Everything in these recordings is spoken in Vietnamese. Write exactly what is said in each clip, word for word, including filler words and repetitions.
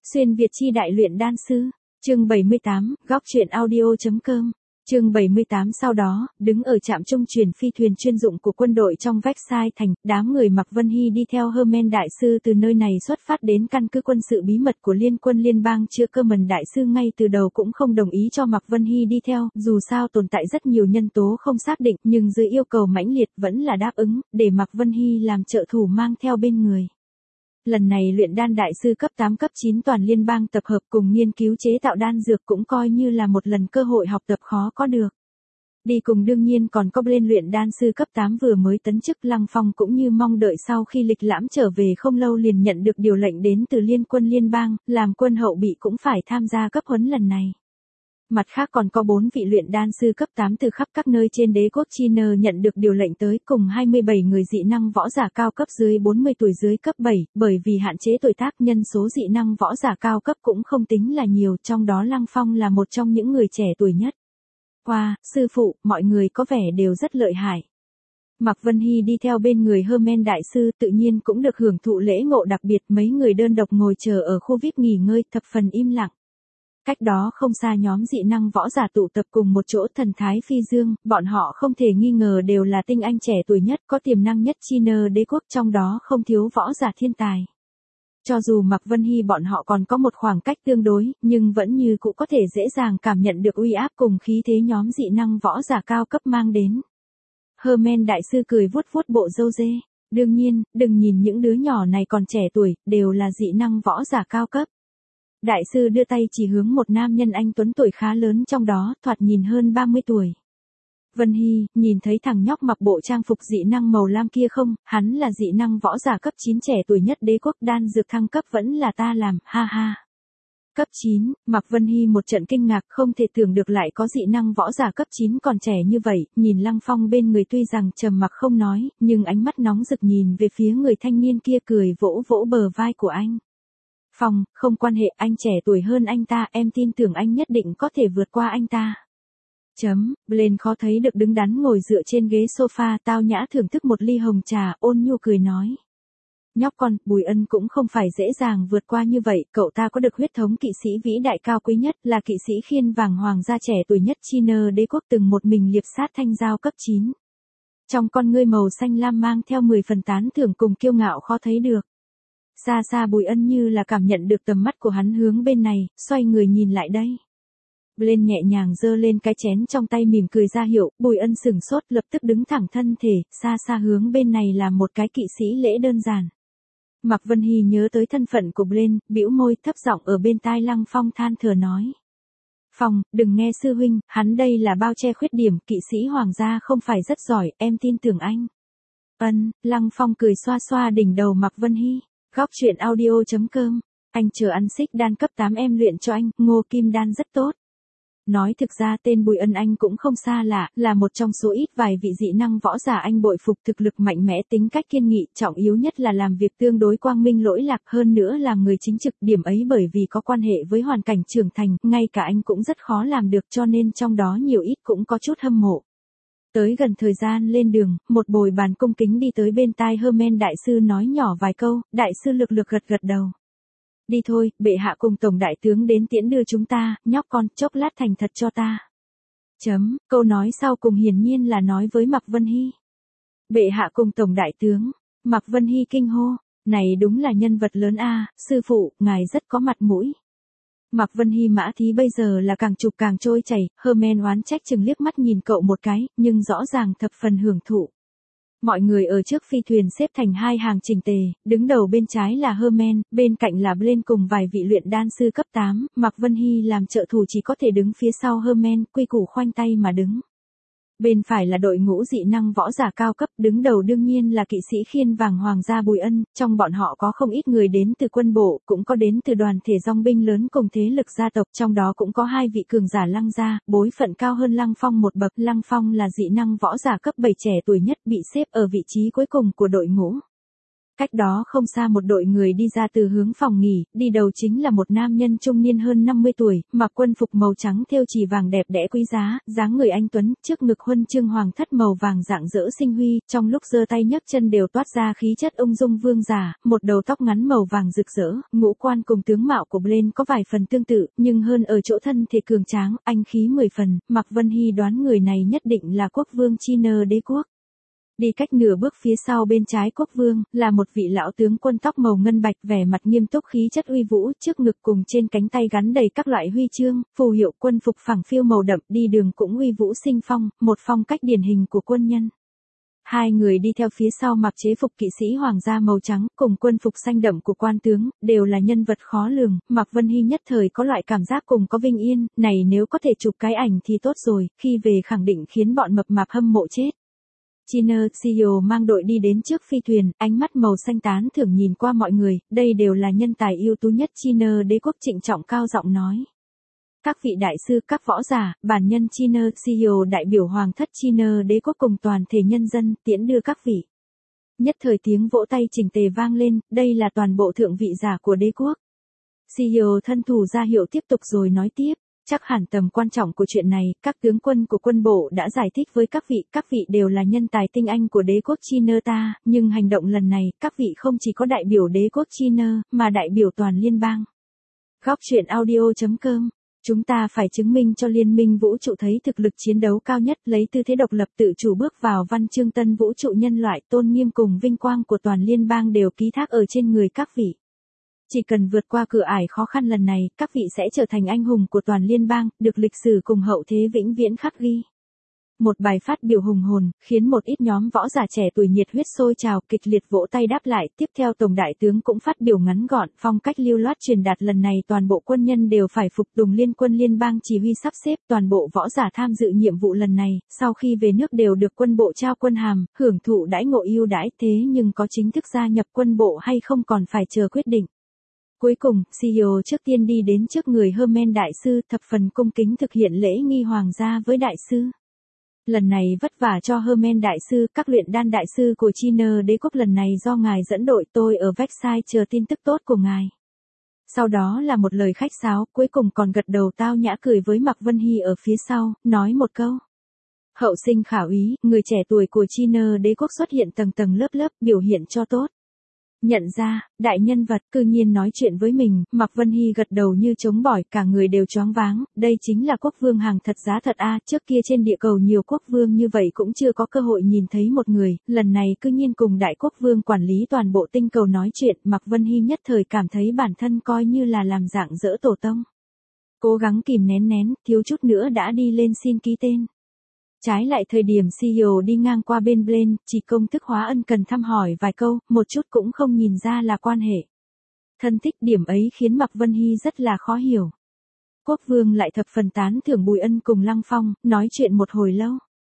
Xuyên Việt chi đại luyện đan sư, chương bảy mươi tám, góc truyện audio.com, chương bảy mươi tám. Sau đó, đứng ở trạm trung chuyển phi thuyền chuyên dụng của quân đội trong vách sai thành, đám người Mạc Vân Hy đi theo Herman đại sư từ nơi này xuất phát đến căn cứ quân sự bí mật của Liên quân liên bang. Chưa cơ mần đại sư ngay từ đầu cũng không đồng ý cho Mạc Vân Hy đi theo, dù sao tồn tại rất nhiều nhân tố không xác định, nhưng dưới yêu cầu mãnh liệt vẫn là đáp ứng, để Mạc Vân Hy làm trợ thủ mang theo bên người. Lần này luyện đan đại sư cấp tám cấp chín toàn liên bang tập hợp cùng nghiên cứu chế tạo đan dược cũng coi như là một lần cơ hội học tập khó có được. Đi cùng đương nhiên còn có bên luyện đan sư cấp tám vừa mới tấn chức Lăng Phong, cũng như mong đợi sau khi lịch lãm trở về không lâu liền nhận được điều lệnh đến từ Liên quân liên bang, làm quân hậu bị cũng phải tham gia cấp huấn lần này. Mặt khác còn có bốn vị luyện đan sư cấp tám từ khắp các nơi trên đế quốc China nhận được điều lệnh tới, cùng hai mươi bảy người dị năng võ giả cao cấp dưới bốn mươi tuổi dưới cấp bảy, bởi vì hạn chế tuổi tác nhân số dị năng võ giả cao cấp cũng không tính là nhiều, trong đó Lăng Phong là một trong những người trẻ tuổi nhất. Wow, sư phụ, mọi người có vẻ đều rất lợi hại. Mạc Vân Hy đi theo bên người Herman đại sư tự nhiên cũng được hưởng thụ lễ ngộ đặc biệt, mấy người đơn độc ngồi chờ ở khu vi ai pi nghỉ ngơi, thập phần im lặng. Cách đó không xa nhóm dị năng võ giả tụ tập cùng một chỗ, thần thái phi dương, bọn họ không thể nghi ngờ đều là tinh anh trẻ tuổi nhất, có tiềm năng nhất China đế quốc, trong đó không thiếu võ giả thiên tài. Cho dù Mạc Vân Hy bọn họ còn có một khoảng cách tương đối, nhưng vẫn như cũ có thể dễ dàng cảm nhận được uy áp cùng khí thế nhóm dị năng võ giả cao cấp mang đến. Herman đại sư cười vuốt vuốt bộ râu dê. Đương nhiên, đừng nhìn những đứa nhỏ này còn trẻ tuổi, đều là dị năng võ giả cao cấp. Đại sư đưa tay chỉ hướng một nam nhân anh tuấn tuổi khá lớn trong đó, thoạt nhìn hơn ba mươi tuổi. Vân Hy, nhìn thấy thằng nhóc mặc bộ trang phục dị năng màu lam kia không, hắn là dị năng võ giả cấp chín trẻ tuổi nhất đế quốc, đan dược thăng cấp vẫn là ta làm, ha ha. Cấp chín, Mạc Vân Hy một trận kinh ngạc, không thể tưởng được lại có dị năng võ giả cấp chín còn trẻ như vậy, nhìn Lăng Phong bên người tuy rằng trầm mặc không nói, nhưng ánh mắt nóng rực nhìn về phía người thanh niên kia, cười vỗ vỗ bờ vai của anh. Phong, không quan hệ, anh trẻ tuổi hơn anh ta, em tin tưởng anh nhất định có thể vượt qua anh ta. Chấm, Blaine khó thấy được đứng đắn ngồi dựa trên ghế sofa, tao nhã thưởng thức một ly hồng trà, ôn nhu cười nói. Nhóc con, Bùi Ân cũng không phải dễ dàng vượt qua như vậy, cậu ta có được huyết thống kỵ sĩ vĩ đại cao quý nhất, là kỵ sĩ khiên vàng hoàng gia trẻ tuổi nhất China đế quốc, từng một mình liệp sát thanh giao cấp chín. Trong con ngươi màu xanh lam mang theo mười phần tán thưởng cùng kiêu ngạo khó thấy được. Xa xa Bùi Ân như là cảm nhận được tầm mắt của hắn hướng bên này, xoay người nhìn lại đây. Blaine nhẹ nhàng giơ lên cái chén trong tay mỉm cười ra hiệu, Bùi Ân sửng sốt lập tức đứng thẳng thân thể, xa xa hướng bên này là một cái kỵ sĩ lễ đơn giản. Mạc Vân Hy nhớ tới thân phận của Blaine, bĩu môi thấp giọng ở bên tai Lăng Phong than thở nói. Phong, đừng nghe sư huynh, hắn đây là bao che khuyết điểm, kỵ sĩ hoàng gia không phải rất giỏi, em tin tưởng anh. Ân, Lăng Phong cười xoa xoa đỉnh đầu Mạc Vân Hy. Góc truyện audio.com, anh chờ ăn xích đan cấp tám em luyện cho anh, Ngô Kim Đan rất tốt. Nói thực ra tên Bùi Ân anh cũng không xa lạ, là một trong số ít vài vị dị năng võ giả anh bội phục, thực lực mạnh mẽ, tính cách kiên nghị, trọng yếu nhất là làm việc tương đối quang minh lỗi lạc, hơn nữa làm người chính trực, điểm ấy bởi vì có quan hệ với hoàn cảnh trưởng thành, ngay cả anh cũng rất khó làm được, cho nên trong đó nhiều ít cũng có chút hâm mộ. Tới gần thời gian lên đường, một bồi bàn cung kính đi tới bên tai Herman đại sư nói nhỏ vài câu, đại sư lực lực gật gật đầu. Đi thôi, bệ hạ cùng tổng đại tướng đến tiễn đưa chúng ta, nhóc con, chốc lát thành thật cho ta. Chấm, câu nói sau cùng hiển nhiên là nói với Mạc Vân Hy. Bệ hạ cùng tổng đại tướng, Mạc Vân Hy kinh hô, này đúng là nhân vật lớn a, sư phụ, ngài rất có mặt mũi. Mạc Vân Hy mã thí bây giờ là càng chụp càng trôi chảy, Herman oán trách chừng liếc mắt nhìn cậu một cái, nhưng rõ ràng thập phần hưởng thụ. Mọi người ở trước phi thuyền xếp thành hai hàng chỉnh tề, đứng đầu bên trái là Herman, bên cạnh là Blaine cùng vài vị luyện đan sư cấp tám, Mạc Vân Hy làm trợ thủ chỉ có thể đứng phía sau Herman, quy củ khoanh tay mà đứng. Bên phải là đội ngũ dị năng võ giả cao cấp, đứng đầu đương nhiên là kỵ sĩ khiên vàng hoàng gia Bùi Ân, trong bọn họ có không ít người đến từ quân bộ, cũng có đến từ đoàn thể dòng binh lớn cùng thế lực gia tộc, trong đó cũng có hai vị cường giả Lăng gia, bối phận cao hơn Lăng Phong một bậc, Lăng Phong là dị năng võ giả cấp bảy trẻ tuổi nhất, bị xếp ở vị trí cuối cùng của đội ngũ. Cách đó không xa một đội người đi ra từ hướng phòng nghỉ, đi đầu chính là một nam nhân trung niên hơn năm mươi tuổi, mặc quân phục màu trắng thêu chỉ vàng đẹp đẽ quý giá, dáng người anh tuấn, trước ngực huân chương hoàng thất màu vàng rạng rỡ sinh huy, trong lúc giơ tay nhấc chân đều toát ra khí chất ung dung vương giả, một đầu tóc ngắn màu vàng rực rỡ, ngũ quan cùng tướng mạo của Blaine có vài phần tương tự, nhưng hơn ở chỗ thân thể cường tráng, anh khí mười phần, Mạc Vân Hy đoán người này nhất định là quốc vương China đế quốc. Đi cách nửa bước phía sau bên trái quốc vương, là một vị lão tướng quân tóc màu ngân bạch vẻ mặt nghiêm túc khí chất uy vũ, trước ngực cùng trên cánh tay gắn đầy các loại huy chương, phù hiệu quân phục phẳng phiu màu đậm, đi đường cũng uy vũ sinh phong, một phong cách điển hình của quân nhân. Hai người đi theo phía sau mặc chế phục kỵ sĩ hoàng gia màu trắng, cùng quân phục xanh đậm của quan tướng, đều là nhân vật khó lường, Mạc Vân Hy nhất thời có loại cảm giác cùng có vinh yên, này nếu có thể chụp cái ảnh thì tốt rồi, khi về khẳng định khiến bọn mập mạp hâm mộ chết. China xê e ô mang đội đi đến trước phi thuyền, ánh mắt màu xanh tán thưởng nhìn qua mọi người, đây đều là nhân tài ưu tú nhất China đế quốc, trịnh trọng cao giọng nói. Các vị đại sư, các võ giả, bản nhân China xê e ô đại biểu hoàng thất China đế quốc cùng toàn thể nhân dân tiễn đưa các vị. Nhất thời tiếng vỗ tay chỉnh tề vang lên, đây là toàn bộ thượng vị giả của đế quốc. xê e ô thân thủ ra hiệu tiếp tục rồi nói tiếp. Chắc hẳn tầm quan trọng của chuyện này, các tướng quân của quân bộ đã giải thích với các vị, các vị đều là nhân tài tinh anh của đế quốc China ta, nhưng hành động lần này, các vị không chỉ có đại biểu đế quốc China, mà đại biểu toàn liên bang. Góc truyện audio chấm com, chúng ta phải chứng minh cho liên minh vũ trụ thấy thực lực chiến đấu cao nhất, lấy tư thế độc lập tự chủ bước vào văn chương tân vũ trụ nhân loại, tôn nghiêm cùng vinh quang của toàn liên bang đều ký thác ở trên người các vị. Chỉ cần vượt qua cửa ải khó khăn lần này, các vị sẽ trở thành anh hùng của toàn liên bang, được lịch sử cùng hậu thế vĩnh viễn khắc ghi. Một bài phát biểu hùng hồn, khiến một ít nhóm võ giả trẻ tuổi nhiệt huyết sôi trào, kịch liệt vỗ tay đáp lại. Tiếp theo Tổng đại tướng cũng phát biểu ngắn gọn, phong cách lưu loát truyền đạt lần này toàn bộ quân nhân đều phải phục tùng liên quân liên bang chỉ huy sắp xếp. Toàn bộ võ giả tham dự nhiệm vụ lần này, sau khi về nước đều được quân bộ trao quân hàm, hưởng thụ đãi ngộ ưu đãi, thế nhưng có chính thức gia nhập quân bộ hay không còn phải chờ quyết định. Cuối cùng, xê e ô trước tiên đi đến trước người Hermen đại sư, thập phần cung kính thực hiện lễ nghi hoàng gia với đại sư. Lần này vất vả cho Hermen đại sư, các luyện đan đại sư của China đế quốc lần này do ngài dẫn đội, tôi ở Versailles chờ tin tức tốt của ngài. Sau đó là một lời khách sáo, cuối cùng còn gật đầu tao nhã cười với Mạc Vân Hy ở phía sau, nói một câu. Hậu sinh khả úy, người trẻ tuổi của China đế quốc xuất hiện tầng tầng lớp lớp, biểu hiện cho tốt. Nhận ra, đại nhân vật cư nhiên nói chuyện với mình, Mạc Vân Hy gật đầu như trống bỏi, cả người đều choáng váng, đây chính là quốc vương hàng thật giá thật a, trước kia trên địa cầu nhiều quốc vương như vậy cũng chưa có cơ hội nhìn thấy một người, lần này cư nhiên cùng đại quốc vương quản lý toàn bộ tinh cầu nói chuyện, Mạc Vân Hy nhất thời cảm thấy bản thân coi như là làm dạng dỡ tổ tông. Cố gắng kìm nén nén, thiếu chút nữa đã đi lên xin ký tên. Trái lại thời điểm xê e ô đi ngang qua bên Blaine, chỉ công thức hóa ân cần thăm hỏi vài câu, một chút cũng không nhìn ra là quan hệ thân thích, điểm ấy khiến Mạc Vân Hy rất là khó hiểu. Quốc vương lại thập phần tán thưởng Bùi Ân cùng Lăng Phong, nói chuyện một hồi lâu.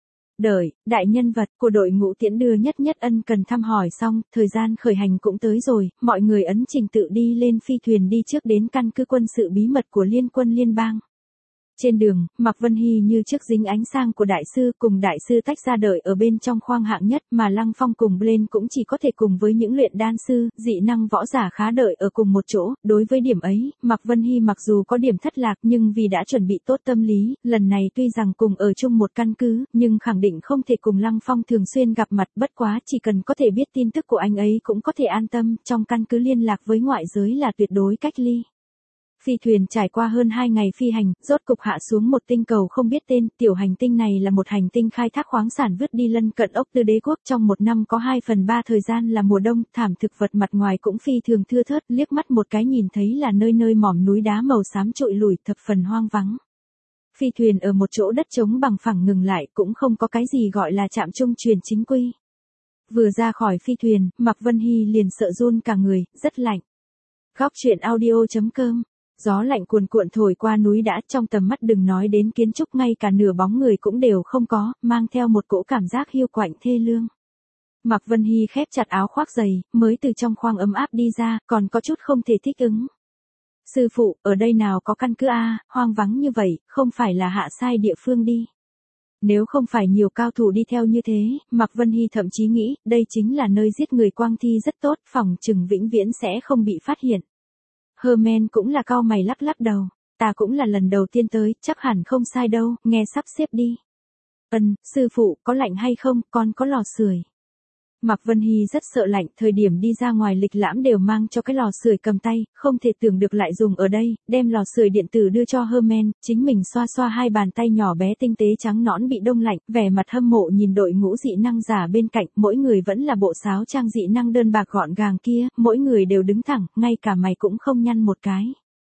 Đợi, đại nhân vật của đội ngũ tiễn đưa nhất nhất ân cần thăm hỏi xong, thời gian khởi hành cũng tới rồi, mọi người ấn trình tự đi lên phi thuyền đi trước đến căn cứ quân sự bí mật của liên quân liên bang. Trên đường, Mạc Vân Hy như trước dính ánh sang của đại sư, cùng đại sư tách ra đợi ở bên trong khoang hạng nhất, mà Lăng Phong cùng Blaine cũng chỉ có thể cùng với những luyện đan sư, dị năng võ giả khá đợi ở cùng một chỗ. Đối với điểm ấy, Mạc Vân Hy mặc dù có điểm thất lạc nhưng vì đã chuẩn bị tốt tâm lý, lần này tuy rằng cùng ở chung một căn cứ, nhưng khẳng định không thể cùng Lăng Phong thường xuyên gặp mặt, bất quá chỉ cần có thể biết tin tức của anh ấy cũng có thể an tâm, trong căn cứ liên lạc với ngoại giới là tuyệt đối cách ly. Phi thuyền trải qua hơn hai ngày phi hành, rốt cục hạ xuống một tinh cầu không biết tên, tiểu hành tinh này là một hành tinh khai thác khoáng sản vứt đi lân cận ốc tư đế quốc, trong một năm có hai phần ba thời gian là mùa đông, thảm thực vật mặt ngoài cũng phi thường thưa thớt, liếc mắt một cái nhìn thấy là nơi nơi mỏm núi đá màu xám trụi lủi, thập phần hoang vắng. Phi thuyền ở một chỗ đất trống bằng phẳng ngừng lại, cũng không có cái gì gọi là trạm trung truyền chính quy. Vừa ra khỏi phi thuyền, Mạc Vân Hy liền sợ run cả người, rất lạnh. Góc truyện audio chấm com. Gió lạnh cuồn cuộn thổi qua núi đã, trong tầm mắt đừng nói đến kiến trúc, ngay cả nửa bóng người cũng đều không có, mang theo một cỗ cảm giác hiu quạnh thê lương. Mạc Vân Hy khép chặt áo khoác dày, mới từ trong khoang ấm áp đi ra, còn có chút không thể thích ứng. Sư phụ, ở đây nào có căn cứ a, hoang vắng như vậy, không phải là hạ sai địa phương đi. Nếu không phải nhiều cao thủ đi theo như thế, Mạc Vân Hy thậm chí nghĩ, đây chính là nơi giết người quang thi rất tốt, phòng trừng vĩnh viễn sẽ không bị phát hiện. Herman cũng là cau mày lắc lắc đầu, ta cũng là lần đầu tiên tới, chắc hẳn không sai đâu, nghe sắp xếp đi. Ân, sư phụ, có lạnh hay không, con có lò sưởi. Mạc Vân Hy rất sợ lạnh, thời điểm đi ra ngoài lịch lãm đều mang cho cái lò sưởi cầm tay, không thể tưởng được lại dùng ở đây, đem lò sưởi điện tử đưa cho Herman, chính mình xoa xoa hai bàn tay nhỏ bé tinh tế trắng nõn bị đông lạnh, vẻ mặt hâm mộ nhìn đội ngũ dị năng giả bên cạnh, mỗi người vẫn là bộ sáo trang dị năng đơn bạc gọn gàng kia, mỗi người đều đứng thẳng, ngay cả mày cũng không nhăn một cái.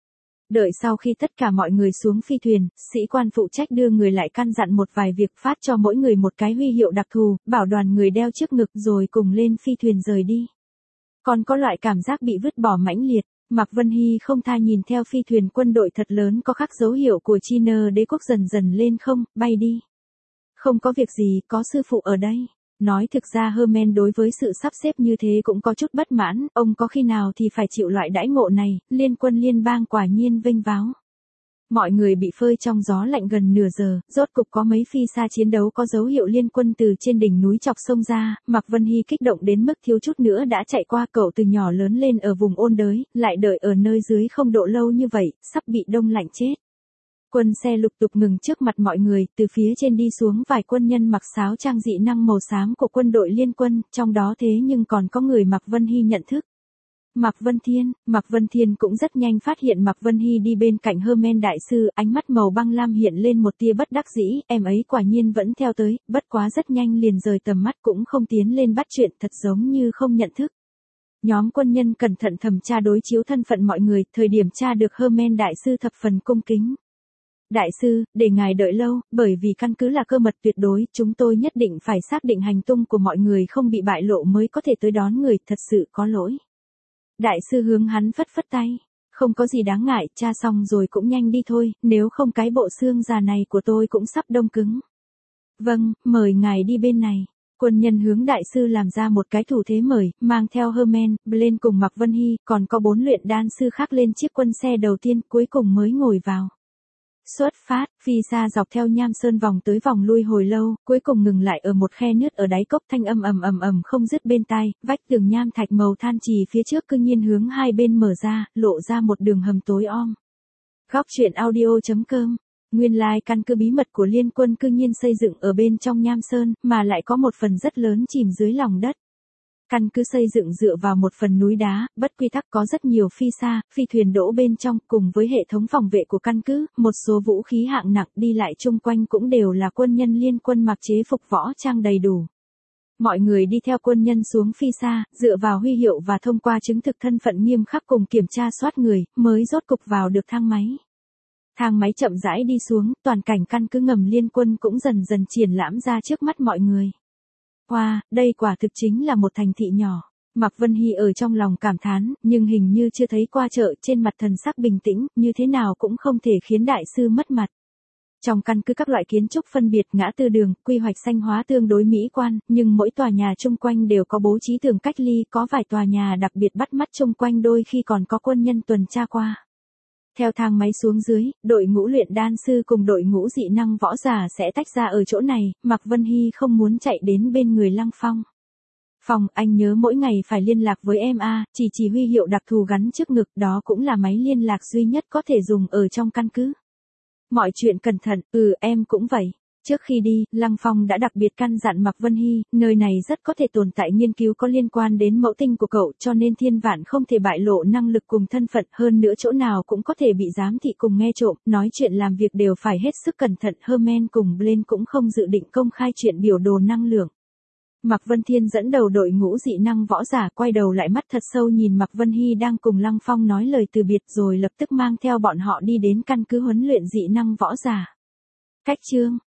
Đợi sau khi tất cả mọi người xuống phi thuyền, sĩ quan phụ trách đưa người lại căn dặn một vài việc, phát cho mỗi người một cái huy hiệu đặc thù, bảo đoàn người đeo trước ngực rồi cùng lên phi thuyền rời đi. Còn có loại cảm giác bị vứt bỏ mãnh liệt, Mạc Vân Hy không tha nhìn theo phi thuyền quân đội thật lớn có khắc dấu hiệu của China đế quốc dần dần lên không, bay đi. Không có việc gì, có sư phụ ở đây. Nói thực ra Herman đối với sự sắp xếp như thế cũng có chút bất mãn, ông có khi nào thì phải chịu loại đãi ngộ này, liên quân liên bang quả nhiên vênh váo. Mọi người bị phơi trong gió lạnh gần nửa giờ, rốt cục có mấy phi xa chiến đấu có dấu hiệu liên quân từ trên đỉnh núi chọc sông ra, Mạc Vân Hy kích động đến mức thiếu chút nữa đã chạy qua. Cậu từ nhỏ lớn lên ở vùng ôn đới, lại đợi ở nơi dưới không độ lâu như vậy, sắp bị đông lạnh chết. Quân xe lục tục ngừng trước mặt mọi người, từ phía trên đi xuống vài quân nhân mặc sáo trang dị năng màu xám của quân đội liên quân, trong đó thế nhưng còn có người Mạc Vân Hy nhận thức. Mạc Vân Thiên, Mạc Vân Thiên cũng rất nhanh phát hiện Mạc Vân Hy đi bên cạnh Herman đại sư, ánh mắt màu băng lam hiện lên một tia bất đắc dĩ, em ấy quả nhiên vẫn theo tới, bất quá rất nhanh liền rời tầm mắt cũng không tiến lên bắt chuyện, thật giống như không nhận thức. Nhóm quân nhân cẩn thận thẩm tra đối chiếu thân phận mọi người, thời điểm tra được Herman đại sư thập phần cung kính. Đại sư, để ngài đợi lâu, bởi vì căn cứ là cơ mật tuyệt đối, chúng tôi nhất định phải xác định hành tung của mọi người không bị bại lộ mới có thể tới đón người, thật sự có lỗi. Đại sư hướng hắn phất phất tay, không có gì đáng ngại, tra xong rồi cũng nhanh đi thôi, nếu không cái bộ xương già này của tôi cũng sắp đông cứng. Vâng, mời ngài đi bên này. Quân nhân hướng đại sư làm ra một cái thủ thế mời, mang theo Herman, Blaine cùng Mạc Vân Hy, còn có bốn luyện đan sư khác lên chiếc quân xe đầu tiên, cuối cùng mới ngồi vào. Xuất phát, phi xa dọc theo nham sơn vòng tới vòng lui hồi lâu, cuối cùng ngừng lại ở một khe nứt ở đáy cốc, thanh âm ầm ầm ầm không dứt bên tai, vách tường nham thạch màu than trì phía trước cư nhiên hướng hai bên mở ra, lộ ra một đường hầm tối om. Góc truyện audio chấm com. Nguyên lai căn cứ bí mật của liên quân cư nhiên xây dựng ở bên trong nham sơn, mà lại có một phần rất lớn chìm dưới lòng đất. Căn cứ xây dựng dựa vào một phần núi đá, bất quy tắc, có rất nhiều phi xa, phi thuyền đỗ bên trong, cùng với hệ thống phòng vệ của căn cứ, một số vũ khí hạng nặng đi lại chung quanh cũng đều là quân nhân liên quân mặc chế phục võ trang đầy đủ. Mọi người đi theo quân nhân xuống phi xa, dựa vào huy hiệu và thông qua chứng thực thân phận nghiêm khắc cùng kiểm tra soát người, mới rốt cục vào được thang máy. Thang máy chậm rãi đi xuống, toàn cảnh căn cứ ngầm liên quân cũng dần dần triển lãm ra trước mắt mọi người. Wow, đây quả thực chính là một thành thị nhỏ. Mạc Vân Hy ở trong lòng cảm thán, nhưng hình như chưa thấy qua chợ, trên mặt thần sắc bình tĩnh, như thế nào cũng không thể khiến đại sư mất mặt. Trong căn cứ các loại kiến trúc phân biệt, ngã tư đường, quy hoạch xanh hóa tương đối mỹ quan, nhưng mỗi tòa nhà chung quanh đều có bố trí tường cách ly, có vài tòa nhà đặc biệt bắt mắt chung quanh, đôi khi còn có quân nhân tuần tra qua. Theo thang máy xuống dưới, đội ngũ luyện đan sư cùng đội ngũ dị năng võ giả sẽ tách ra ở chỗ này, Mạc Vân Hy không muốn chạy đến bên người Lăng Phong. Phong, anh nhớ mỗi ngày phải liên lạc với em a, chỉ chỉ huy hiệu đặc thù gắn trước ngực, đó cũng là máy liên lạc duy nhất có thể dùng ở trong căn cứ. Mọi chuyện cẩn thận, ừ em cũng vậy. Trước khi đi, Lăng Phong đã đặc biệt căn dặn Mạc Vân Hy, nơi này rất có thể tồn tại nghiên cứu có liên quan đến mẫu tinh của cậu, cho nên thiên vạn không thể bại lộ năng lực cùng thân phận, hơn nữa chỗ nào cũng có thể bị giám thị cùng nghe trộm, nói chuyện làm việc đều phải hết sức cẩn thận. Herman cùng Blaine cũng không dự định công khai chuyện biểu đồ năng lượng. Mạc Vân Thiên dẫn đầu đội ngũ dị năng võ giả, quay đầu lại mắt thật sâu nhìn Mạc Vân Hy đang cùng Lăng Phong nói lời từ biệt, rồi lập tức mang theo bọn họ đi đến căn cứ huấn luyện dị năng võ giả. Cách chương